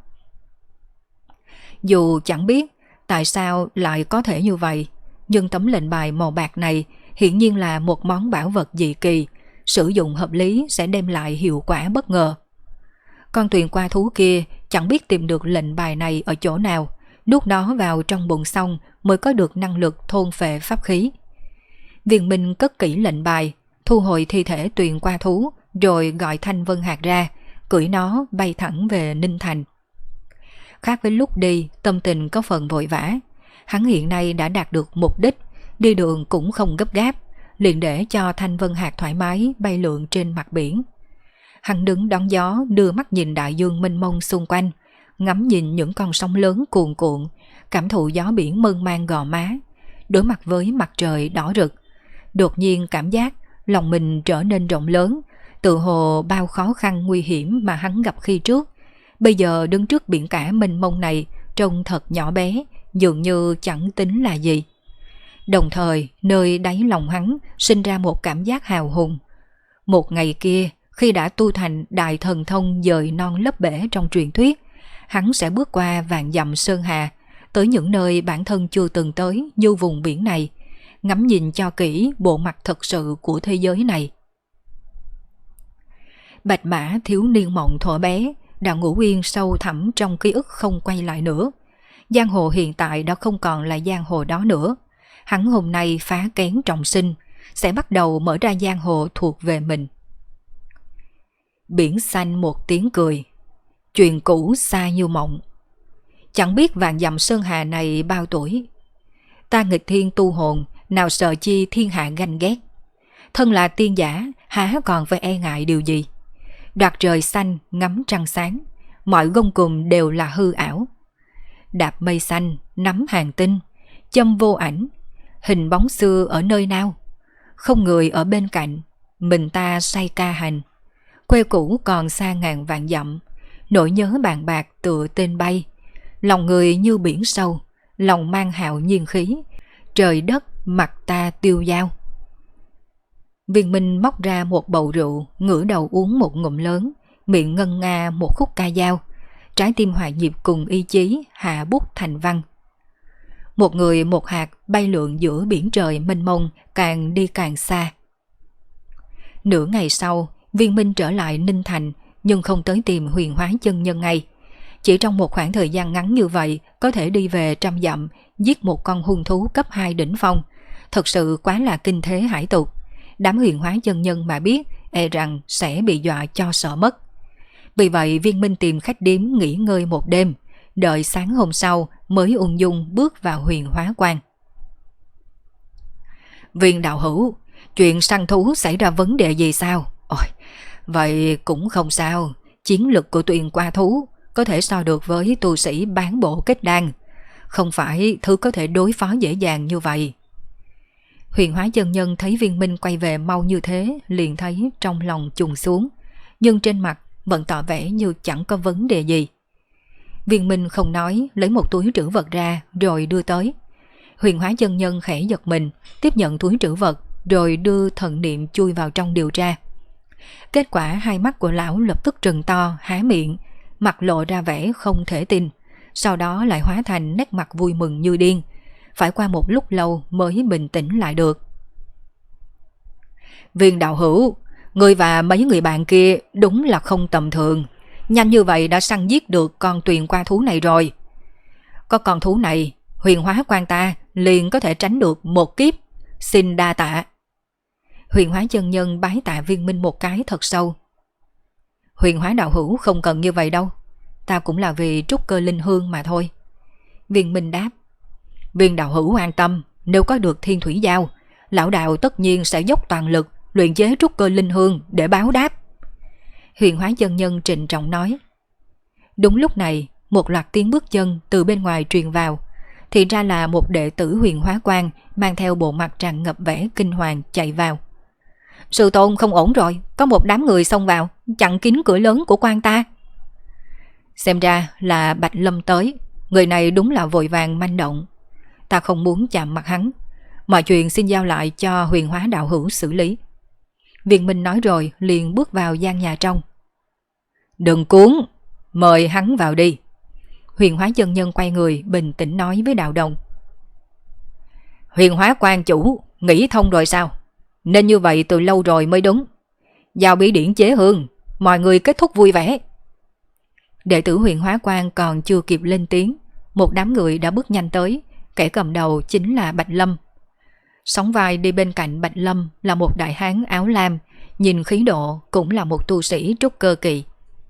Dù chẳng biết tại sao lại có thể như vậy, nhưng tấm lệnh bài màu bạc này hiển nhiên là một món bảo vật dị kỳ, sử dụng hợp lý sẽ đem lại hiệu quả bất ngờ. Con Tuyền Qua Thú kia chẳng biết tìm được lệnh bài này ở chỗ nào, nuốt nó vào trong bụng xong mới có được năng lực thôn phệ pháp khí. Viên Minh cất kỹ lệnh bài, thu hồi thi thể Tuyền Qua Thú, rồi gọi Thanh Vân Hạc ra, cưỡi nó bay thẳng về Ninh Thành. Khác với lúc đi, tâm tình có phần vội vã. Hắn hiện nay đã đạt được mục đích, đi đường cũng không gấp gáp, liền để cho Thanh Vân Hạc thoải mái bay lượn trên mặt biển. Hắn đứng đón gió, đưa mắt nhìn đại dương mênh mông xung quanh, ngắm nhìn những con sóng lớn cuồn cuộn, cảm thụ gió biển mơn man gò má, đối mặt với mặt trời đỏ rực. Đột nhiên cảm giác lòng mình trở nên rộng lớn, tự hồ bao khó khăn nguy hiểm mà hắn gặp khi trước, bây giờ đứng trước biển cả mênh mông này trông thật nhỏ bé, dường như chẳng tính là gì. Đồng thời nơi đáy lòng hắn sinh ra một cảm giác hào hùng. Một ngày kia, khi đã tu thành đại thần thông dời non lấp bể trong truyền thuyết, hắn sẽ bước qua vạn dặm sơn hà, tới những nơi bản thân chưa từng tới như vùng biển này, ngắm nhìn cho kỹ bộ mặt thật sự của thế giới này. Bạch mã thiếu niên mộng thuở bé đã ngủ yên sâu thẳm trong ký ức không quay lại nữa. Giang hồ hiện tại đã không còn là giang hồ đó nữa. Hắn hôm nay phá kén trọng sinh, sẽ bắt đầu mở ra giang hồ thuộc về mình. Biển xanh một tiếng cười, chuyện cũ xa như mộng. Chẳng biết vạn dặm sơn hà này bao tuổi. Ta nghịch thiên tu hồn, nào sợ chi thiên hạ ganh ghét. Thân là tiên giả, há còn phải e ngại điều gì. Đoạt trời xanh, ngắm trăng sáng, mọi gông cùm đều là hư ảo. Đạp mây xanh, nắm hàng tinh, châm vô ảnh, hình bóng xưa ở nơi nào. Không người ở bên cạnh, mình ta say ca hành. Quê cũ còn xa ngàn vạn dặm, nỗi nhớ bàn bạc tựa tên bay. Lòng người như biển sâu, lòng mang hạo nhiên khí, trời đất mặt ta tiêu dao. Viên Minh móc ra một bầu rượu, ngửa đầu uống một ngụm lớn, miệng ngân nga một khúc ca dao, trái tim hòa nhịp cùng ý chí hạ bút thành văn. Một người một hạt bay lượn giữa biển trời mênh mông, càng đi càng xa. Nửa ngày sau, Viên Minh trở lại Ninh Thành, nhưng không tới tìm Huyền Hóa chân nhân ngay. Chỉ trong một khoảng thời gian ngắn như vậy, có thể đi về trăm dặm, giết một con hung thú cấp 2 đỉnh phong, thật sự quá là kinh thế hải tục. Đám Huyền Hóa chân nhân mà biết, e rằng sẽ bị dọa cho sợ mất. Vì vậy Viên Minh tìm khách điếm nghỉ ngơi một đêm, đợi sáng hôm sau mới ung dung bước vào Huyền Hóa Quan. Viên đạo hữu, chuyện săn thú xảy ra vấn đề gì sao? Ôi, vậy cũng không sao, chiến lực của Tuyền Qua Thú có thể so được với tu sĩ bán bộ kết đan, không phải thứ có thể đối phó dễ dàng như vậy. Huyền Hóa chân nhân thấy Viên Minh quay về mau như thế, liền thấy trong lòng trùng xuống, nhưng trên mặt vẫn tỏ vẻ như chẳng có vấn đề gì. Viên Minh không nói, lấy một túi trữ vật ra rồi đưa tới. Huyền Hóa chân nhân khẽ giật mình, tiếp nhận túi trữ vật rồi đưa thần niệm chui vào trong điều tra. Kết quả hai mắt của lão lập tức trừng to, há miệng, mặt lộ ra vẻ không thể tin, sau đó lại hóa thành nét mặt vui mừng như điên. Phải qua một lúc lâu mới bình tĩnh lại được. Viên đạo hữu, người và mấy người bạn kia đúng là không tầm thường, nhanh như vậy đã săn giết được con Tuyền Qua Thú này rồi. Có con thú này, Huyền Hóa Quan ta liền có thể tránh được một kiếp, xin đa tạ. Huyền Hóa chân nhân bái tạ Viên Minh một cái thật sâu. Huyền Hóa đạo hữu không cần như vậy đâu, ta cũng là vì trúc cơ linh hương mà thôi. Viên Minh đáp. Viên đạo hữu an tâm, nếu có được thiên thủy giao, lão đạo tất nhiên sẽ dốc toàn lực luyện chế trúc cơ linh hương để báo đáp. Huyền Hóa chân nhân trịnh trọng nói. Đúng lúc này, một loạt tiếng bước chân từ bên ngoài truyền vào, thì ra là một đệ tử Huyền Hóa Quan mang theo bộ mặt tràn ngập vẻ kinh hoàng chạy vào. Sư tôn không ổn rồi, có một đám người xông vào, chặn kín cửa lớn của quan ta. Xem ra là Bạch Lâm tới, người này đúng là vội vàng manh động. Ta không muốn chạm mặt hắn, mọi chuyện xin giao lại cho Huyền Hóa đạo hữu xử lý. Viên Minh nói rồi liền bước vào gian nhà trong. Đừng cuốn, mời hắn vào đi. Huyền Hóa chân nhân quay người bình tĩnh nói với đạo đồng. Huyền Hóa quan chủ, nghĩ thông rồi sao? Nên như vậy từ lâu rồi mới đúng. Giao bí điển chế hương, mọi người kết thúc vui vẻ. Đệ tử Huyền Hóa quan còn chưa kịp lên tiếng, một đám người đã bước nhanh tới, kẻ cầm đầu chính là Bạch Lâm. Sóng vai đi bên cạnh Bạch Lâm là một đại hán áo lam, nhìn khí độ cũng là một tu sĩ trúc cơ kỳ.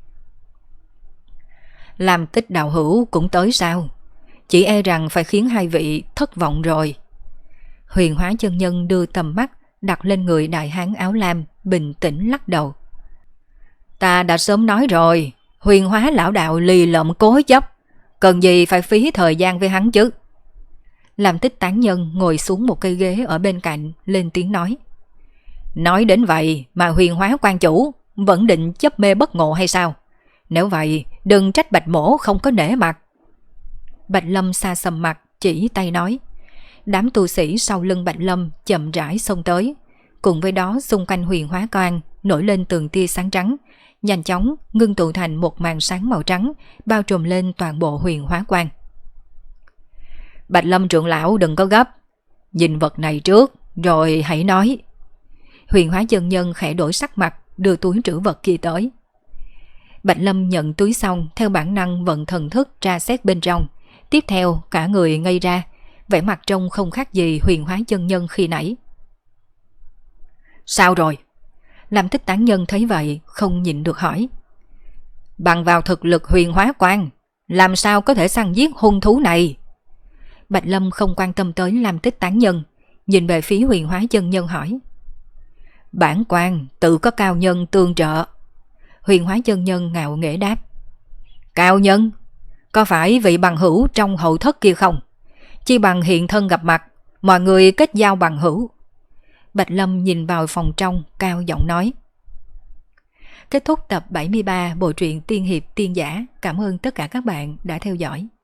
Làm Tích đạo hữu cũng tới sao? Chỉ e rằng phải khiến hai vị thất vọng rồi. Huyền Hóa chân nhân đưa tầm mắt đặt lên người đại hán áo lam, bình tĩnh lắc đầu. Ta đã sớm nói rồi, Huyền Hóa lão đạo lì lợm cố chấp, cần gì phải phí thời gian với hắn chứ. Làm Tích tán nhân ngồi xuống một cây ghế ở bên cạnh, lên tiếng nói. Nói đến vậy mà Huyền Hóa quan chủ vẫn định chấp mê bất ngộ hay sao? Nếu vậy đừng trách Bạch mỗ không có nể mặt. Bạch Lâm xa sầm mặt, chỉ tay nói. Đám tu sĩ sau lưng Bạch Lâm chậm rãi xông tới, cùng với đó xung quanh Huyền Hóa quan nổi lên từng tia sáng trắng, nhanh chóng ngưng tụ thành một màn sáng màu trắng bao trùm lên toàn bộ Huyền Hóa quan. Bạch Lâm trưởng lão đừng có gấp, nhìn vật này trước rồi hãy nói. Huyền Hóa chân nhân khẽ đổi sắc mặt, đưa túi trữ vật kia tới. Bạch Lâm nhận túi xong, theo bản năng vận thần thức tra xét bên trong, tiếp theo cả người ngây ra, vẻ mặt trông không khác gì Huyền Hóa chân nhân khi nãy. Sao rồi? Làm Tích tán nhân thấy vậy không nhịn được hỏi. Bằng vào thực lực Huyền Hóa quan, làm sao có thể săn giết hung thú này? Bạch Lâm không quan tâm tới Lam Tích tán nhân, nhìn về phía Huyền Hóa chân nhân hỏi. Bản quan tự có cao nhân tương trợ. Huyền Hóa chân nhân ngạo nghễ đáp. Cao nhân? Có phải vị bằng hữu trong hậu thất kia không? Chi bằng hiện thân gặp mặt, mọi người kết giao bằng hữu. Bạch Lâm nhìn vào phòng trong, cao giọng nói. Kết thúc tập 73 bộ truyện Tiên hiệp tiên giả. Cảm ơn tất cả các bạn đã theo dõi.